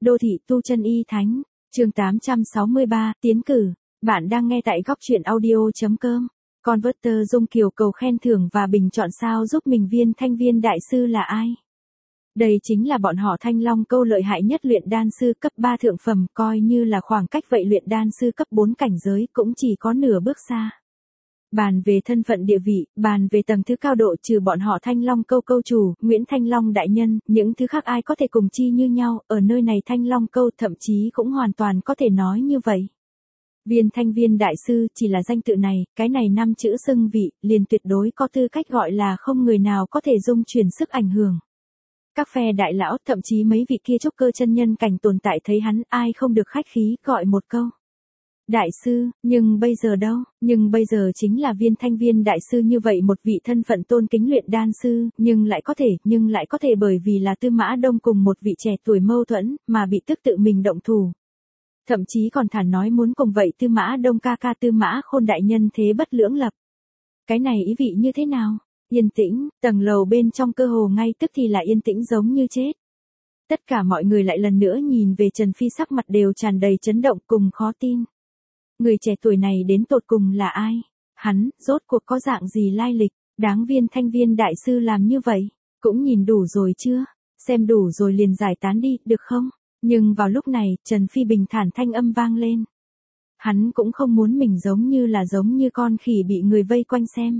Đô thị tu chân y thánh, chương 863, tiến cử. Bạn đang nghe tại góc truyện audio.com. Converter Dung Kiều cầu khen thưởng và bình chọn sao giúp mình. Viên Thanh Viên đại sư là ai? Đây chính là bọn họ Thanh Long Câu lợi hại nhất luyện đan sư cấp 3 thượng phẩm, coi như là khoảng cách vậy luyện đan sư cấp 4 cảnh giới cũng chỉ có nửa bước xa. Bàn về thân phận địa vị, bàn về tầng thứ cao độ, trừ bọn họ Thanh Long Câu câu chủ, Nguyễn Thanh Long đại nhân, những thứ khác ai có thể cùng chi như nhau, ở nơi này Thanh Long Câu thậm chí cũng hoàn toàn có thể nói như vậy. Viên Thanh Viên đại sư chỉ là danh tự này, cái này 5 chữ xưng vị, liền tuyệt đối có tư cách gọi là không người nào có thể dung chuyển sức ảnh hưởng. Các phe đại lão, thậm chí mấy vị kia trúc cơ chân nhân cảnh tồn tại thấy hắn ai không được khách khí gọi một câu đại sư, nhưng bây giờ đâu, nhưng bây giờ chính là Viên Thanh Viên đại sư như vậy một vị thân phận tôn kính luyện đan sư, nhưng lại có thể bởi vì là Tư Mã Đông cùng một vị trẻ tuổi mâu thuẫn, mà bị tức tự mình động thủ. Thậm chí còn thản nói muốn cùng vậy Tư Mã Đông ca ca Tư Mã Khôn đại nhân thế bất lưỡng lập. Cái này ý vị như thế nào? Yên tĩnh, tầng lầu bên trong cơ hồ ngay tức thì là yên tĩnh giống như chết. Tất cả mọi người lại lần nữa nhìn về Trần Phi, sắc mặt đều tràn đầy chấn động cùng khó tin. Người trẻ tuổi này đến tột cùng là ai? Hắn, rốt cuộc có dạng gì lai lịch? Đáng Viên Thanh Viên đại sư làm như vậy? Cũng nhìn đủ rồi chưa? Xem đủ rồi liền giải tán đi, được không? Nhưng vào lúc này, Trần Phi bình thản thanh âm vang lên. Hắn cũng không muốn mình giống như con khỉ bị người vây quanh xem.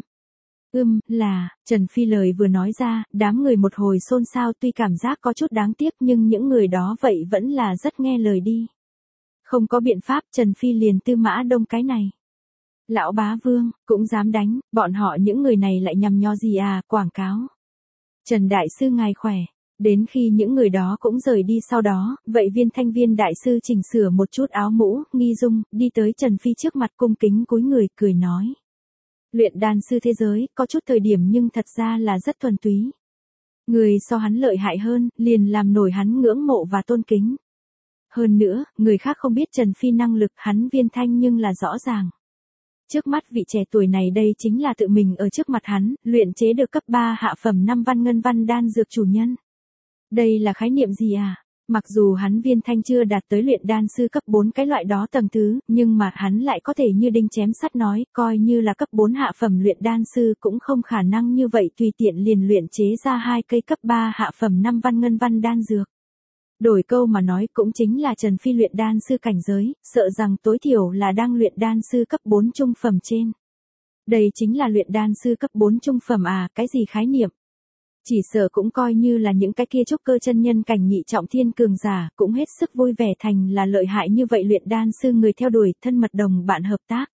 Trần Phi lời vừa nói ra, đám người một hồi xôn xao, tuy cảm giác có chút đáng tiếc nhưng những người đó vậy vẫn là rất nghe lời đi. Không có biện pháp, Trần Phi liền Tư Mã Đông cái này. Lão bá vương, cũng dám đánh, bọn họ những người này lại nhằm nho gì à, quảng cáo. Trần đại sư ngài khỏe. Đến khi những người đó cũng rời đi sau đó, vậy Viên Thanh Viên đại sư chỉnh sửa một chút áo mũ, nghi dung, đi tới Trần Phi trước mặt cung kính cúi người, cười nói. Luyện đan sư thế giới, có chút thời điểm nhưng thật ra là rất thuần túy. Người so hắn lợi hại hơn, liền làm nổi hắn ngưỡng mộ và tôn kính. Hơn nữa, người khác không biết Trần Phi năng lực, hắn Viên Thanh nhưng là rõ ràng. Trước mắt vị trẻ tuổi này đây chính là tự mình ở trước mặt hắn, luyện chế được cấp 3 hạ phẩm 5 văn ngân văn đan dược chủ nhân. Đây là khái niệm gì à? Mặc dù hắn Viên Thanh chưa đạt tới luyện đan sư cấp 4 cái loại đó tầng thứ, nhưng mà hắn lại có thể như đinh chém sắt nói, coi như là cấp 4 hạ phẩm luyện đan sư cũng không khả năng như vậy tùy tiện liền luyện chế ra 2 cây cấp 3 hạ phẩm 5 văn ngân văn đan dược. Đổi câu mà nói cũng chính là Trần Phi luyện đan sư cảnh giới, sợ rằng tối thiểu là đang luyện đan sư cấp 4 trung phẩm trên. Đây chính là luyện đan sư cấp 4 trung phẩm à, cái gì khái niệm? Chỉ sợ cũng coi như là những cái kia trúc cơ chân nhân cảnh nhị trọng thiên cường giả, cũng hết sức vui vẻ thành là lợi hại như vậy luyện đan sư người theo đuổi, thân mật đồng bạn hợp tác.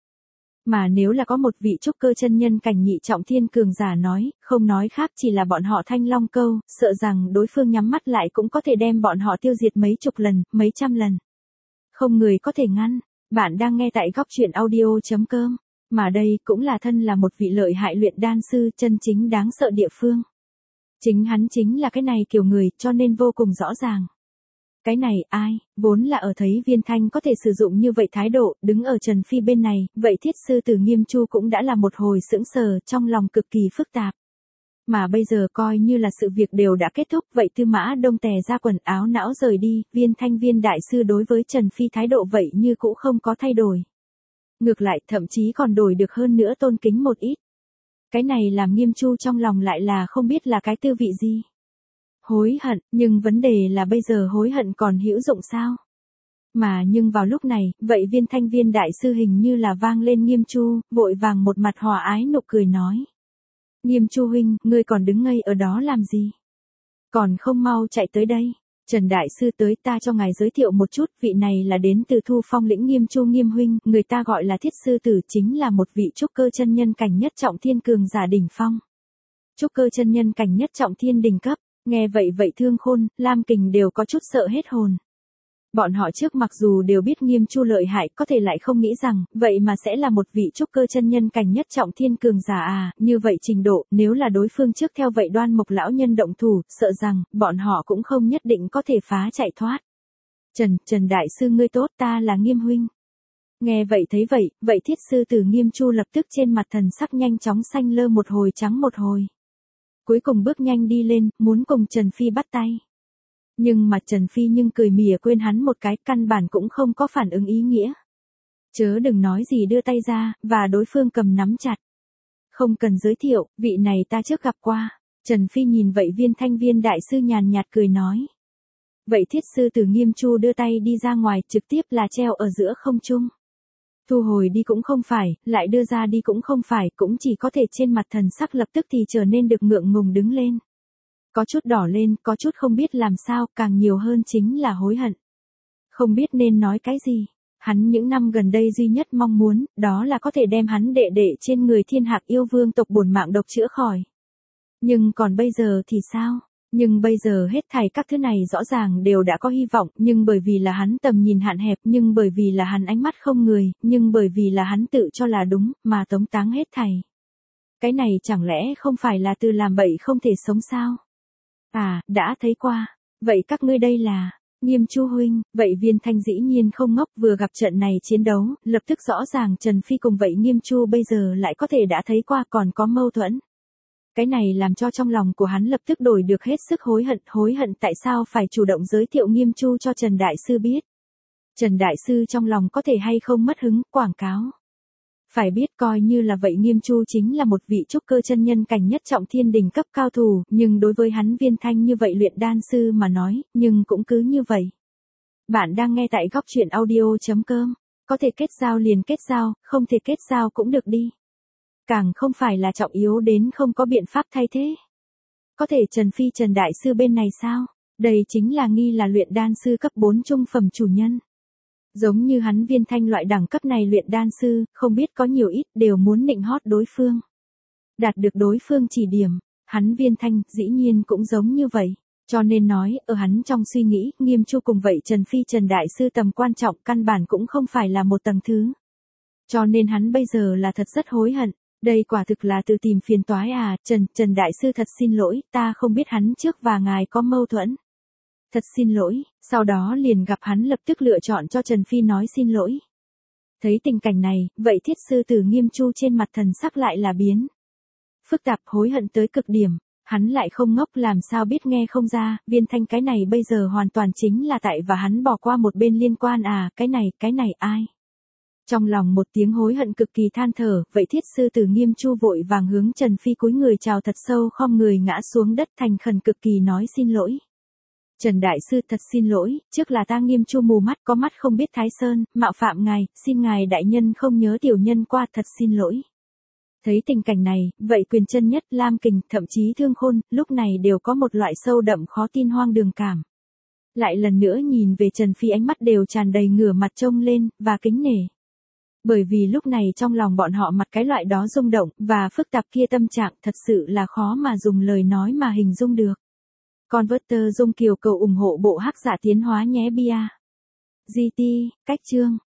Mà nếu là có một vị trúc cơ chân nhân cảnh nhị trọng thiên cường giả nói, không nói khác chỉ là bọn họ Thanh Long Câu, sợ rằng đối phương nhắm mắt lại cũng có thể đem bọn họ tiêu diệt mấy chục lần, mấy trăm lần. Không người có thể ngăn. Bạn đang nghe tại góc truyện audio.com, mà đây cũng là thân là một vị lợi hại luyện đan sư chân chính đáng sợ địa phương. Chính hắn chính là cái này kiểu người, cho nên vô cùng rõ ràng. Cái này ai, vốn là ở thấy Viên Thanh có thể sử dụng như vậy thái độ, đứng ở Trần Phi bên này, vậy thiết sư tử Nghiêm Chu cũng đã là một hồi sững sờ, trong lòng cực kỳ phức tạp. Mà bây giờ coi như là sự việc đều đã kết thúc, vậy Tư Mã Đông tè ra quần áo não rời đi, Viên Thanh Viên đại sư đối với Trần Phi thái độ vậy như cũ không có thay đổi. Ngược lại, thậm chí còn đổi được hơn nữa tôn kính một ít. Cái này làm Nghiêm Chu trong lòng lại là không biết là cái tư vị gì. Hối hận, nhưng vấn đề là bây giờ hối hận còn hữu dụng sao? Mà nhưng vào lúc này, vậy Viên Thanh Viên đại sư hình như là vang lên Nghiêm Chu, vội vàng một mặt hòa ái nụ cười nói. Nghiêm Chu huynh, ngươi còn đứng ngây ở đó làm gì? Còn không mau chạy tới đây. Trần đại sư tới, ta cho ngài giới thiệu một chút, vị này là đến từ Thu Phong lĩnh Nghiêm Chu Nghiêm huynh, người ta gọi là thiết sư tử, chính là một vị trúc cơ chân nhân cảnh nhất trọng thiên cường giả đỉnh phong. Trúc cơ chân nhân cảnh nhất trọng thiên đỉnh cấp, nghe vậy Thương Khôn, Lam Kình đều có chút sợ hết hồn. Bọn họ trước mặc dù đều biết Nghiêm Chu lợi hại, có thể lại không nghĩ rằng, vậy mà sẽ là một vị trúc cơ chân nhân cảnh nhất trọng thiên cường giả à, như vậy trình độ, nếu là đối phương trước theo vậy Đoan Mộc lão nhân động thủ, sợ rằng, bọn họ cũng không nhất định có thể phá chạy thoát. Trần đại sư ngươi tốt, ta là Nghiêm huynh. Nghe vậy thấy vậy thiết sư tử Nghiêm Chu lập tức trên mặt thần sắc nhanh chóng xanh lơ một hồi trắng một hồi. Cuối cùng bước nhanh đi lên, muốn cùng Trần Phi bắt tay. Nhưng mà Trần Phi nhưng cười mỉa quên hắn một cái, căn bản cũng không có phản ứng ý nghĩa. Chớ đừng nói gì đưa tay ra, và đối phương cầm nắm chặt. Không cần giới thiệu, vị này ta trước gặp qua. Trần Phi nhìn vậy viên thanh viên đại sư nhàn nhạt cười nói. Vậy thiết sư tử Nghiêm Chu đưa tay đi ra ngoài, trực tiếp là treo ở giữa không trung. Thu hồi đi cũng không phải, lại đưa ra đi cũng không phải, cũng chỉ có thể trên mặt thần sắc lập tức thì trở nên được ngượng ngùng đứng lên. Có chút đỏ lên, có chút không biết làm sao, càng nhiều hơn chính là hối hận. Không biết nên nói cái gì. Hắn những năm gần đây duy nhất mong muốn, đó là có thể đem hắn đệ đệ trên người thiên hạc yêu vương tộc bổn mạng độc chữa khỏi. Nhưng còn bây giờ thì sao? Nhưng bây giờ hết thảy các thứ này rõ ràng đều đã có hy vọng, nhưng bởi vì là hắn tầm nhìn hạn hẹp, nhưng bởi vì là hắn ánh mắt không người, nhưng bởi vì là hắn tự cho là đúng, mà tống táng hết thảy. Cái này chẳng lẽ không phải là từ làm bậy không thể sống sao? À, đã thấy qua. Vậy các ngươi đây là... Nghiêm Chu huynh, vậy Viên Thanh dĩ nhiên không ngốc, vừa gặp trận này chiến đấu, lập tức rõ ràng Trần Phi cùng vậy Nghiêm Chu bây giờ lại có thể đã thấy qua còn có mâu thuẫn. Cái này làm cho trong lòng của hắn lập tức đổi được hết sức hối hận tại sao phải chủ động giới thiệu Nghiêm Chu cho Trần Đại Sư biết. Trần Đại Sư trong lòng có thể hay không mất hứng, quảng cáo. Phải biết coi như là vậy Nghiêm Chu chính là một vị trúc cơ chân nhân cảnh nhất trọng thiên đỉnh cấp cao thủ, nhưng đối với hắn Viên Thanh như vậy luyện đan sư mà nói, nhưng cũng cứ như vậy. Bạn đang nghe tại góc truyện audio.com, có thể kết giao liền kết giao, không thể kết giao cũng được đi. Càng không phải là trọng yếu đến không có biện pháp thay thế. Có thể Trần Phi Trần Đại Sư bên này sao? Đây chính là nghi là luyện đan sư cấp 4 trung phẩm chủ nhân. Giống như hắn Viên Thanh loại đẳng cấp này luyện đan sư, không biết có nhiều ít đều muốn nịnh hót đối phương. Đạt được đối phương chỉ điểm, hắn Viên Thanh dĩ nhiên cũng giống như vậy. Cho nên nói, ở hắn trong suy nghĩ, Nghiêm Chu cùng vậy Trần Phi Trần Đại Sư tầm quan trọng căn bản cũng không phải là một tầng thứ. Cho nên hắn bây giờ là thật rất hối hận. Đây quả thực là tự tìm phiền toái à, Trần Đại Sư thật xin lỗi, ta không biết hắn trước và ngài có mâu thuẫn. Thật xin lỗi, sau đó liền gặp hắn lập tức lựa chọn cho Trần Phi nói xin lỗi. Thấy tình cảnh này, vậy thiết sư tử Nghiêm Chu trên mặt thần sắc lại là biến. Phức tạp hối hận tới cực điểm, hắn lại không ngốc làm sao biết nghe không ra, Viên Thanh cái này bây giờ hoàn toàn chính là tại và hắn bỏ qua một bên liên quan à, cái này ai? Trong lòng một tiếng hối hận cực kỳ than thở, vậy thiết sư tử Nghiêm Chu vội vàng hướng Trần Phi cúi người chào thật sâu khom người ngã xuống đất thành khẩn cực kỳ nói xin lỗi. Trần Đại Sư thật xin lỗi, trước là ta Nghiêm Chu mù mắt có mắt không biết Thái Sơn, mạo phạm ngài, xin ngài đại nhân không nhớ tiểu nhân qua thật xin lỗi. Thấy tình cảnh này, vậy Quyền Chân Nhất, Lam Kình, thậm chí Thương Khôn, lúc này đều có một loại sâu đậm khó tin hoang đường cảm. Lại lần nữa nhìn về Trần Phi ánh mắt đều tràn đầy ngửa mặt trông lên, và kính nể. Bởi vì lúc này trong lòng bọn họ mặt cái loại đó rung động, và phức tạp kia tâm trạng thật sự là khó mà dùng lời nói mà hình dung được. Converter Dung Kiều cầu ủng hộ bộ Hắc Giả tiến hóa nhé bia. GT, cách chương.